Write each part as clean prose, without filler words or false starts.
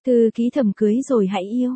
Thư ký Thẩm cưới rồi hãy yêu.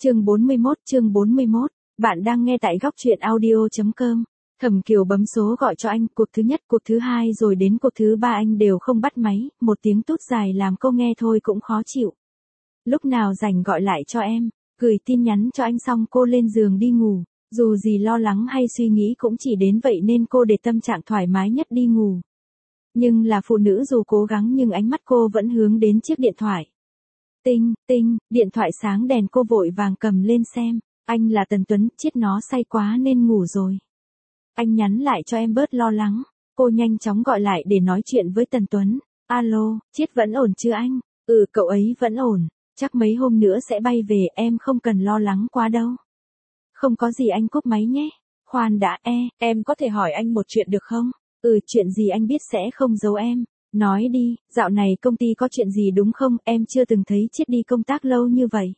Chương 41, bạn đang nghe tại góc truyện audio.com. Thẩm Kiều bấm số gọi cho anh, cuộc thứ nhất, cuộc thứ hai rồi đến cuộc thứ ba anh đều không bắt máy, một tiếng tút dài làm cô nghe thôi cũng khó chịu. Lúc nào rảnh gọi lại cho em, gửi tin nhắn cho anh xong cô lên giường đi ngủ, dù gì lo lắng hay suy nghĩ cũng chỉ đến vậy nên cô để tâm trạng thoải mái nhất đi ngủ. Nhưng là phụ nữ dù cố gắng nhưng ánh mắt cô vẫn hướng đến chiếc điện thoại. Tinh, tinh, điện thoại sáng đèn cô vội vàng cầm lên xem, anh là Tần Tuấn, chết nó say quá nên ngủ rồi. Anh nhắn lại cho em bớt lo lắng, cô nhanh chóng gọi lại để nói chuyện với Tần Tuấn. Alo, chết vẫn ổn chứ anh? Cậu ấy vẫn ổn, chắc mấy hôm nữa sẽ bay về, em không cần lo lắng quá đâu. Không có gì anh cúp máy nhé. Khoan đã, em có thể hỏi anh một chuyện được không? Chuyện gì anh biết sẽ không giấu em. Nói đi, dạo này công ty có chuyện gì đúng không? Em chưa từng thấy chết đi công tác lâu như vậy.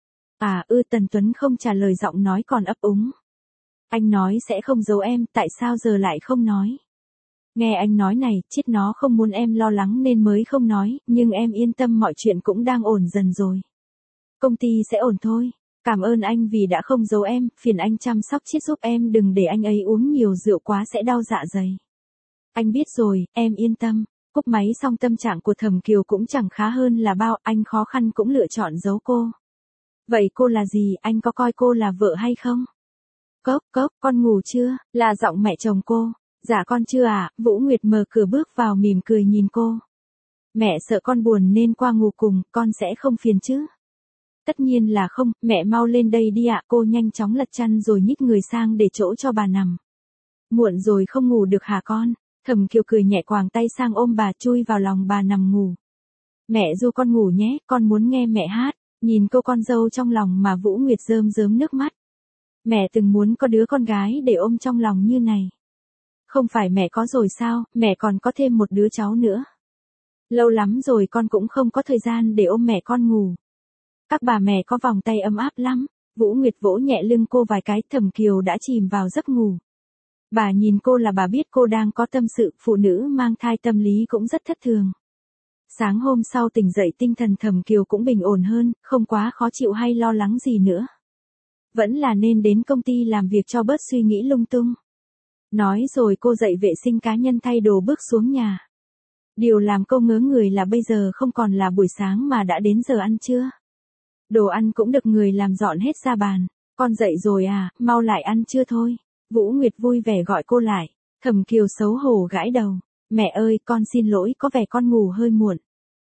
Tần Tuấn không trả lời, giọng nói còn ấp úng. Anh nói sẽ không giấu em, tại sao giờ lại không nói? Nghe anh nói này, chết nó không muốn em lo lắng nên mới không nói, nhưng em yên tâm mọi chuyện cũng đang ổn dần rồi. Công ty sẽ ổn thôi. Cảm ơn anh vì đã không giấu em, phiền anh chăm sóc chết giúp em, đừng để anh ấy uống nhiều rượu quá sẽ đau dạ dày. Anh biết rồi, em yên tâm. Cúp máy xong tâm trạng của Thẩm Kiều cũng chẳng khá hơn là bao, anh khó khăn cũng lựa chọn giấu cô. Vậy cô là gì, anh có coi cô là vợ hay không? Cốc, con ngủ chưa? Là giọng mẹ chồng cô. Dạ con chưa ạ. Vũ Nguyệt mở cửa bước vào mỉm cười nhìn cô. Mẹ sợ con buồn nên qua ngủ cùng, con sẽ không phiền chứ? Tất nhiên là không, mẹ mau lên đây đi ạ. Cô nhanh chóng lật chăn rồi nhích người sang để chỗ cho bà nằm. Muộn rồi không ngủ được hả con? Thẩm Kiều cười nhẹ quàng tay sang ôm bà, chui vào lòng bà nằm ngủ. Mẹ ru con ngủ nhé, con muốn nghe mẹ hát. Nhìn cô con dâu trong lòng mà Vũ Nguyệt rơm rớm nước mắt. Mẹ từng muốn có đứa con gái để ôm trong lòng như này. Không phải mẹ có rồi sao, mẹ còn có thêm một đứa cháu nữa. Lâu lắm rồi con cũng không có thời gian để ôm mẹ con ngủ. Các bà mẹ có vòng tay ấm áp lắm. Vũ Nguyệt vỗ nhẹ lưng cô vài cái, Thẩm Kiều đã chìm vào giấc ngủ. Bà nhìn cô là bà biết cô đang có tâm sự, phụ nữ mang thai tâm lý cũng rất thất thường. Sáng hôm sau tỉnh dậy tinh thần Thẩm Kiều cũng bình ổn hơn, không quá khó chịu hay lo lắng gì nữa. Vẫn là nên đến công ty làm việc cho bớt suy nghĩ lung tung. Nói rồi cô dậy vệ sinh cá nhân thay đồ bước xuống nhà. Điều làm cô ngớ người là bây giờ không còn là buổi sáng mà đã đến giờ ăn trưa. Đồ ăn cũng được người làm dọn hết ra bàn. Con dậy rồi à, mau lại ăn trưa thôi. Vũ Nguyệt vui vẻ gọi cô lại. Thẩm Kiều xấu hổ gãi đầu. Mẹ ơi, con xin lỗi, có vẻ con ngủ hơi muộn.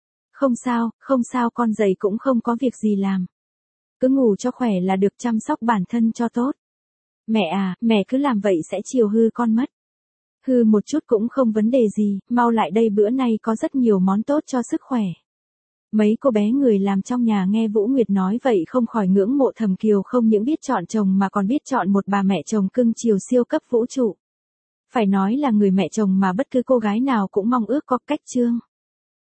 Không sao, con dậy cũng không có việc gì làm. Cứ ngủ cho khỏe là được, chăm sóc bản thân cho tốt. Mẹ cứ làm vậy sẽ chiều hư con mất. Hư một chút cũng không vấn đề gì, mau lại đây, bữa nay có rất nhiều món tốt cho sức khỏe. Mấy cô bé người làm trong nhà nghe Vũ Nguyệt nói vậy không khỏi ngưỡng mộ Thẩm Kiều không những biết chọn chồng mà còn biết chọn một bà mẹ chồng cưng chiều siêu cấp vũ trụ. Phải nói là người mẹ chồng mà bất cứ cô gái nào cũng mong ước có. Cách chương